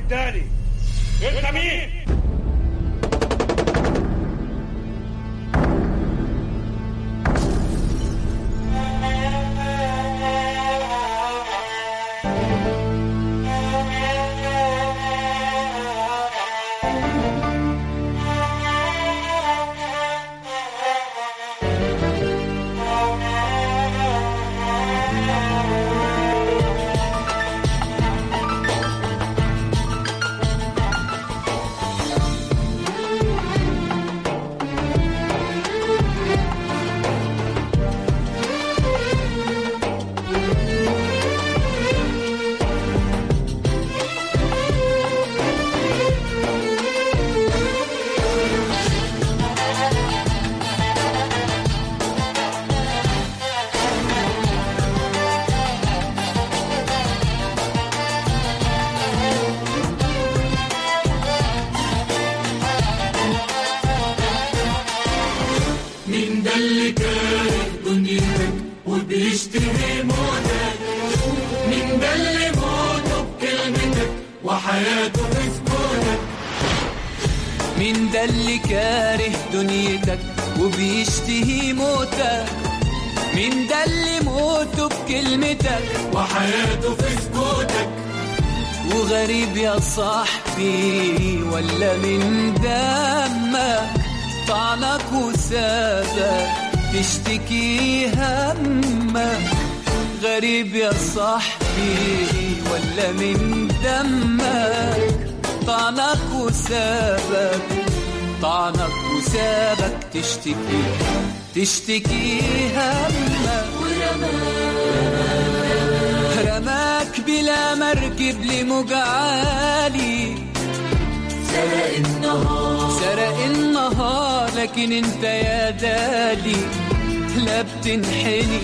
الدالي. انت مين؟ مين ده اللي كاره دنيتك وبيشتهي موتك؟ مين ده اللي موته بكلمتك وحياته في سكوتك؟ مين ده اللي كاره دنيتك وبيشتهي موتك؟ مين ده اللي موته بكلمتك وحياته في سكوتك؟ وغريب يا صاحبي ولا من دمك طعنك وسابك تشتكي همك؟ غريب يا صاحبي ولا من دمك طعنك وسابك تشتكي همك؟ رماك بلا مركب لموج عالي، سرق النهار لكن انت يا دالي لا بتنحني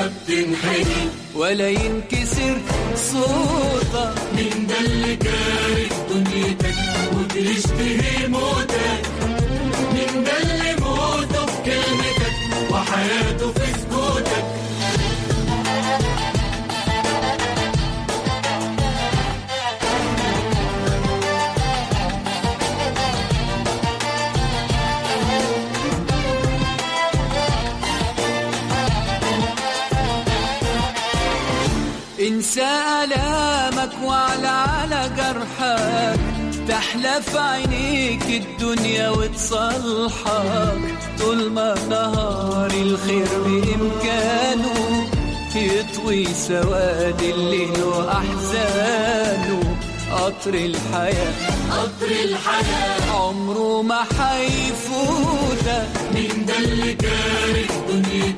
ولا ينكسر صوتك. مين ده اللي كاره دنيتك وبيشتهي موتك؟ مين ده اللي موته بكلمتك وحياته في سكوتك؟ انسى آلامك وعلى جرحك تحلف عينيك الدنيا وتصلحك. طول ما نهار الخير بإمكانه يطوي سواد الليل وأحزانه. قطر الحياة عمره ما حيفوتك. مين ده اللي كاره دنيتك